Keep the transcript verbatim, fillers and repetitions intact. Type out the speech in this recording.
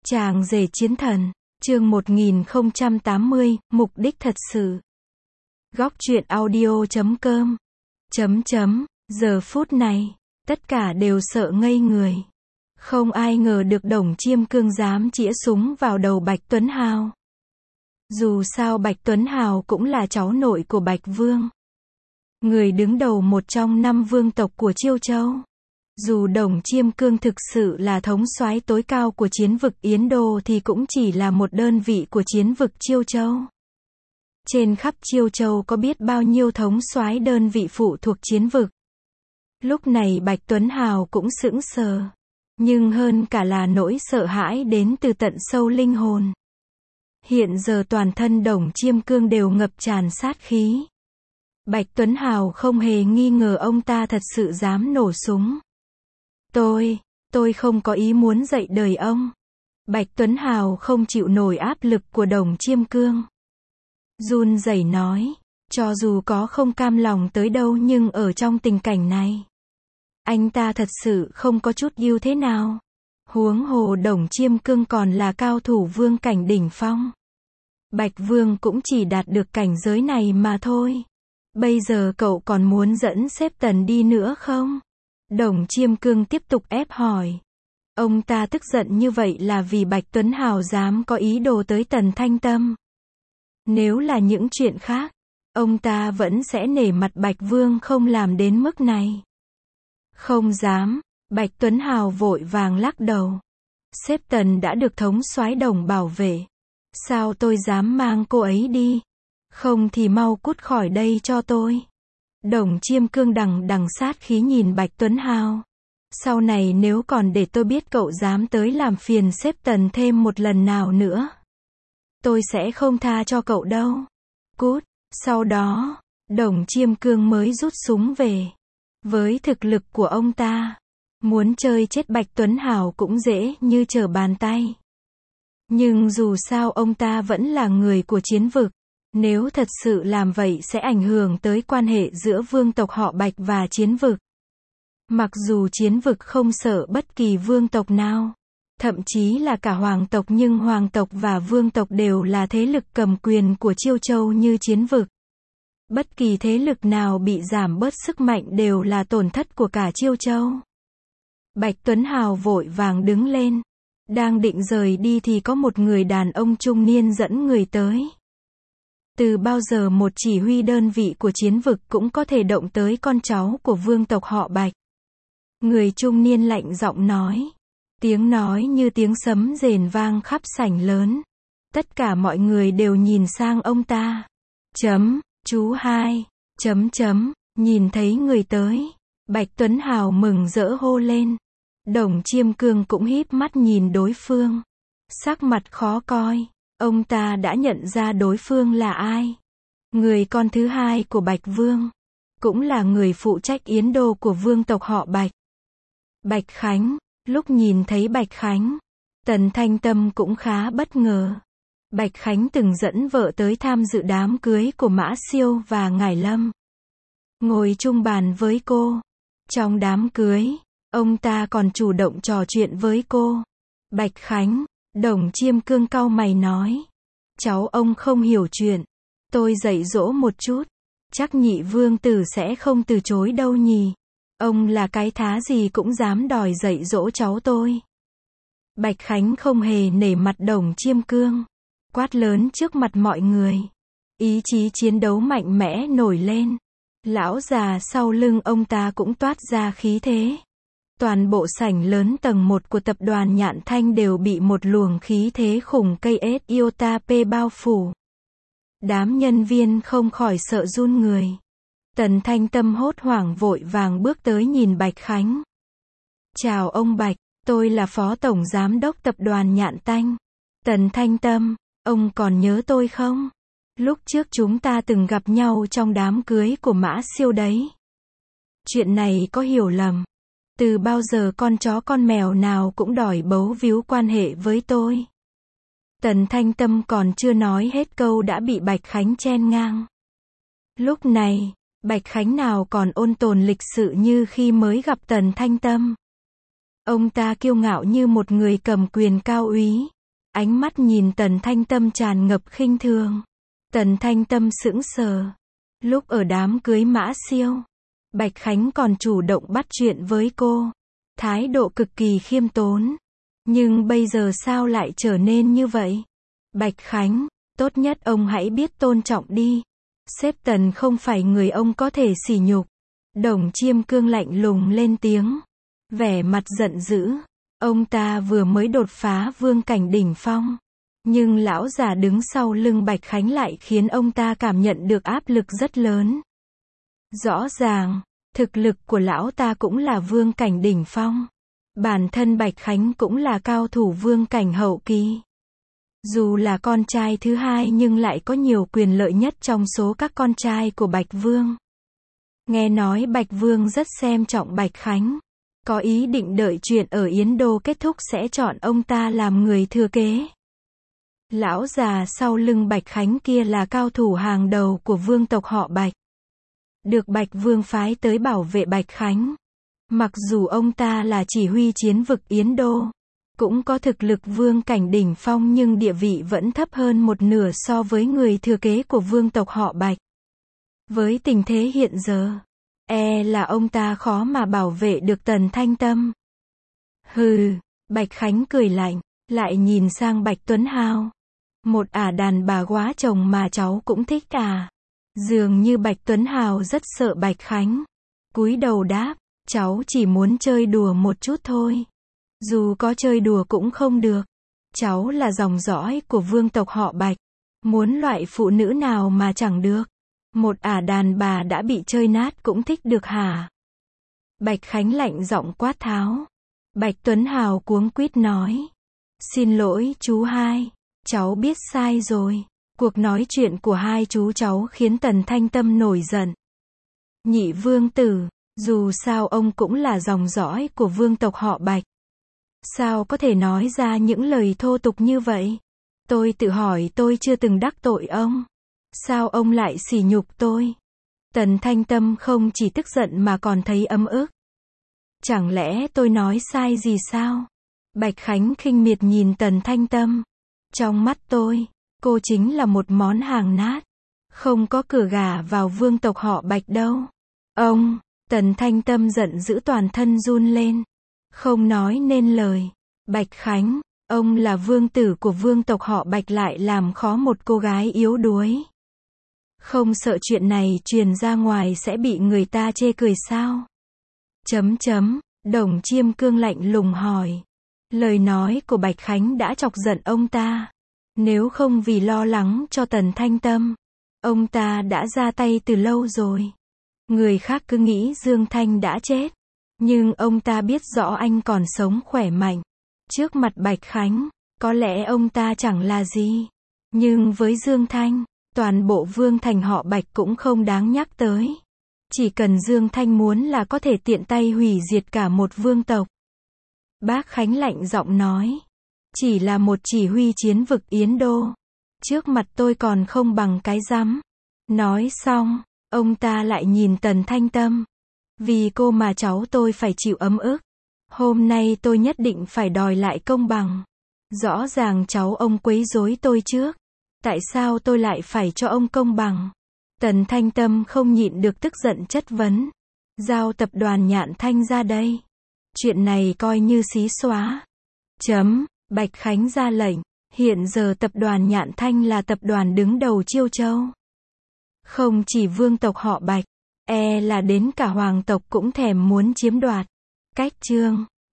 Chàng rể chiến thần, chương một nghìn không trăm tám mươi, mục đích thật sự. Góc truyện audio chấm com. Chấm chấm, giờ phút này, tất cả đều sợ ngây người. Không ai ngờ được Đồng Chiêm Cương dám chĩa súng vào đầu Bạch Tuấn Hào. Dù sao Bạch Tuấn Hào cũng là cháu nội của Bạch Vương. Người đứng đầu một trong năm vương tộc của Chiêu Châu. Dù Đồng Chiêm Cương thực sự là thống soái tối cao của chiến vực Yến Đô thì cũng chỉ là một đơn vị của chiến vực Chiêu Châu. Trên khắp Chiêu Châu có biết bao nhiêu thống soái đơn vị phụ thuộc chiến vực. Lúc này Bạch Tuấn Hào cũng sững sờ. Nhưng hơn cả là nỗi sợ hãi đến từ tận sâu linh hồn. Hiện giờ toàn thân Đồng Chiêm Cương đều ngập tràn sát khí. Bạch Tuấn Hào không hề nghi ngờ ông ta thật sự dám nổ súng. Tôi, tôi không có ý muốn dạy đời ông. Bạch Tuấn Hào không chịu nổi áp lực của Đồng Chiêm Cương. Run rẩy nói, cho dù có không cam lòng tới đâu nhưng ở trong tình cảnh này, anh ta thật sự không có chút ưu thế nào. Huống hồ Đồng Chiêm Cương còn là cao thủ vương cảnh đỉnh phong. Bạch Vương cũng chỉ đạt được cảnh giới này mà thôi. Bây giờ cậu còn muốn dẫn Xếp Tần đi nữa không? Đồng Chiêm Cương tiếp tục ép hỏi. Ông ta tức giận như vậy là vì Bạch Tuấn Hào dám có ý đồ tới Tần Thanh Tâm. Nếu là những chuyện khác, ông ta vẫn sẽ nể mặt Bạch Vương không làm đến mức này. Không dám, Bạch Tuấn Hào vội vàng lắc đầu. Xếp Tần đã được thống soái Đồng bảo vệ. Sao tôi dám mang cô ấy đi? Không thì mau cút khỏi đây cho tôi. Đồng Chiêm Cương đằng đằng sát khí nhìn Bạch Tuấn Hào. Sau này nếu còn để tôi biết cậu dám tới làm phiền Xếp Tần thêm một lần nào nữa, tôi sẽ không tha cho cậu đâu. Cút. Sau đó, Đồng Chiêm Cương mới rút súng về. Với thực lực của ông ta, muốn chơi chết Bạch Tuấn Hào cũng dễ như trở bàn tay. Nhưng dù sao ông ta vẫn là người của chiến vực. Nếu thật sự làm vậy sẽ ảnh hưởng tới quan hệ giữa vương tộc họ Bạch và chiến vực. Mặc dù chiến vực không sợ bất kỳ vương tộc nào, thậm chí là cả hoàng tộc, nhưng hoàng tộc và vương tộc đều là thế lực cầm quyền của Chiêu Châu như chiến vực. Bất kỳ thế lực nào bị giảm bớt sức mạnh đều là tổn thất của cả Chiêu Châu. Bạch Tuấn Hào vội vàng đứng lên. Đang định rời đi thì có một người đàn ông trung niên dẫn người tới. Từ bao giờ một chỉ huy đơn vị của chiến vực cũng có thể động tới con cháu của vương tộc họ Bạch? Người trung niên lạnh giọng nói. Tiếng nói như tiếng sấm rền vang khắp sảnh lớn. Tất cả mọi người đều nhìn sang ông ta. Chấm, chú hai, chấm chấm, nhìn thấy người tới. Bạch Tuấn Hào mừng rỡ hô lên. Đồng Chiêm Cương cũng híp mắt nhìn đối phương. Sắc mặt khó coi. Ông ta đã nhận ra đối phương là ai. Người con thứ hai của Bạch Vương. Cũng là người phụ trách Yến Đô của vương tộc họ Bạch. Bạch Khánh. Lúc nhìn thấy Bạch Khánh, Tần Thanh Tâm cũng khá bất ngờ. Bạch Khánh từng dẫn vợ tới tham dự đám cưới của Mã Siêu và Ngải Lâm. Ngồi chung bàn với cô. Trong đám cưới, ông ta còn chủ động trò chuyện với cô. Bạch Khánh. Đồng Chiêm Cương cau mày nói. Cháu ông không hiểu chuyện. Tôi dạy dỗ một chút. Chắc nhị vương tử sẽ không từ chối đâu nhỉ. Ông là cái thá gì cũng dám đòi dạy dỗ cháu tôi. Bạch Khánh không hề nể mặt Đồng Chiêm Cương. Quát lớn trước mặt mọi người. Ý chí chiến đấu mạnh mẽ nổi lên. Lão già sau lưng ông ta cũng toát ra khí thế. Toàn bộ sảnh lớn tầng một của tập đoàn Nhạn Thanh đều bị một luồng khí thế khủng cây ét Iota P bao phủ. Đám nhân viên không khỏi sợ run người. Tần Thanh Tâm hốt hoảng vội vàng bước tới nhìn Bạch Khánh. Chào ông Bạch, tôi là Phó Tổng Giám đốc tập đoàn Nhạn Thanh. Tần Thanh Tâm, ông còn nhớ tôi không? Lúc trước chúng ta từng gặp nhau trong đám cưới của Mã Siêu đấy. Chuyện này có hiểu lầm. Từ bao giờ con chó con mèo nào cũng đòi bấu víu quan hệ với tôi. Tần Thanh Tâm còn chưa nói hết câu đã bị Bạch Khánh chen ngang. Lúc này, Bạch Khánh nào còn ôn tồn lịch sự như khi mới gặp Tần Thanh Tâm. Ông ta kiêu ngạo như một người cầm quyền cao úy. ánh mắt nhìn Tần Thanh Tâm tràn ngập khinh thường. Tần Thanh Tâm sững sờ. Lúc ở đám cưới Mã Siêu, Bạch Khánh còn chủ động bắt chuyện với cô. Thái độ cực kỳ khiêm tốn. Nhưng bây giờ sao lại trở nên như vậy? Bạch Khánh, tốt nhất ông hãy biết tôn trọng đi. Sếp Tần không phải người ông có thể sỉ nhục. Đồng Chiêm Cương lạnh lùng lên tiếng. Vẻ mặt giận dữ. Ông ta vừa mới đột phá vương cảnh đỉnh phong. Nhưng lão già đứng sau lưng Bạch Khánh lại khiến ông ta cảm nhận được áp lực rất lớn. Rõ ràng, thực lực của lão ta cũng là vương cảnh đỉnh phong. Bản thân Bạch Khánh cũng là cao thủ vương cảnh hậu kỳ. Dù là con trai thứ hai nhưng lại có nhiều quyền lợi nhất trong số các con trai của Bạch Vương. Nghe nói Bạch Vương rất xem trọng Bạch Khánh. Có ý định đợi chuyện ở Yến Đô kết thúc sẽ chọn ông ta làm người thừa kế. Lão già sau lưng Bạch Khánh kia là cao thủ hàng đầu của vương tộc họ Bạch. Được Bạch Vương phái tới bảo vệ Bạch Khánh. Mặc dù ông ta là chỉ huy chiến vực Yến Đô, cũng có thực lực vương cảnh đỉnh phong nhưng địa vị vẫn thấp hơn một nửa so với người thừa kế của vương tộc họ Bạch. Với tình thế hiện giờ, e là ông ta khó mà bảo vệ được Tần Thanh Tâm. Hừ, Bạch Khánh cười lạnh, lại nhìn sang Bạch Tuấn Hào. Một ả đàn bà quá chồng mà cháu cũng thích à. Dường như Bạch Tuấn Hào rất sợ Bạch Khánh. Cúi đầu đáp, cháu chỉ muốn chơi đùa một chút thôi. Dù có chơi đùa cũng không được. Cháu là dòng dõi của vương tộc họ Bạch. Muốn loại phụ nữ nào mà chẳng được. Một ả đàn bà đã bị chơi nát cũng thích được hả? Bạch Khánh lạnh giọng quát tháo. Bạch Tuấn Hào cuống quýt nói. Xin lỗi chú hai. Cháu biết sai rồi. Cuộc nói chuyện của hai chú cháu khiến Tần Thanh Tâm nổi giận. Nhị vương tử, dù sao ông cũng là dòng dõi của vương tộc họ Bạch. Sao có thể nói ra những lời thô tục như vậy? Tôi tự hỏi tôi chưa từng đắc tội ông. Sao ông lại sỉ nhục tôi? Tần Thanh Tâm không chỉ tức giận mà còn thấy ấm ức. Chẳng lẽ tôi nói sai gì sao? Bạch Khánh khinh miệt nhìn Tần Thanh Tâm. Trong mắt tôi, cô chính là một món hàng nát. Không có cửa gả vào vương tộc họ Bạch đâu. Ông, Tần Thanh Tâm giận dữ toàn thân run lên. Không nói nên lời. Bạch Khánh, ông là vương tử của vương tộc họ Bạch lại làm khó một cô gái yếu đuối. Không sợ chuyện này truyền ra ngoài sẽ bị người ta chê cười sao? Chấm chấm, Đồng Chiêm Cương lạnh lùng hỏi. Lời nói của Bạch Khánh đã chọc giận ông ta. Nếu không vì lo lắng cho Tần Thanh Tâm, ông ta đã ra tay từ lâu rồi. Người khác cứ nghĩ Dương Thanh đã chết. Nhưng ông ta biết rõ anh còn sống khỏe mạnh. Trước mặt Bạch Khánh, có lẽ ông ta chẳng là gì. Nhưng với Dương Thanh, toàn bộ vương thành họ Bạch cũng không đáng nhắc tới. Chỉ cần Dương Thanh muốn là có thể tiện tay hủy diệt cả một vương tộc. Bác Khánh lạnh giọng nói. Chỉ là một chỉ huy chiến vực Yến Đô. Trước mặt tôi còn không bằng cái rắm. Nói xong, ông ta lại nhìn Tần Thanh Tâm. Vì cô mà cháu tôi phải chịu ấm ức. Hôm nay tôi nhất định phải đòi lại công bằng. Rõ ràng cháu ông quấy rối tôi trước. Tại sao tôi lại phải cho ông công bằng? Tần Thanh Tâm không nhịn được tức giận chất vấn. Giao tập đoàn Nhạn Thanh ra đây. Chuyện này coi như xí xóa. Chấm, Bạch Khánh ra lệnh. Hiện giờ tập đoàn Nhạn Thanh là tập đoàn đứng đầu Chiêu Châu. Không chỉ vương tộc họ Bạch, e là đến cả hoàng tộc cũng thèm muốn chiếm đoạt. Cách chương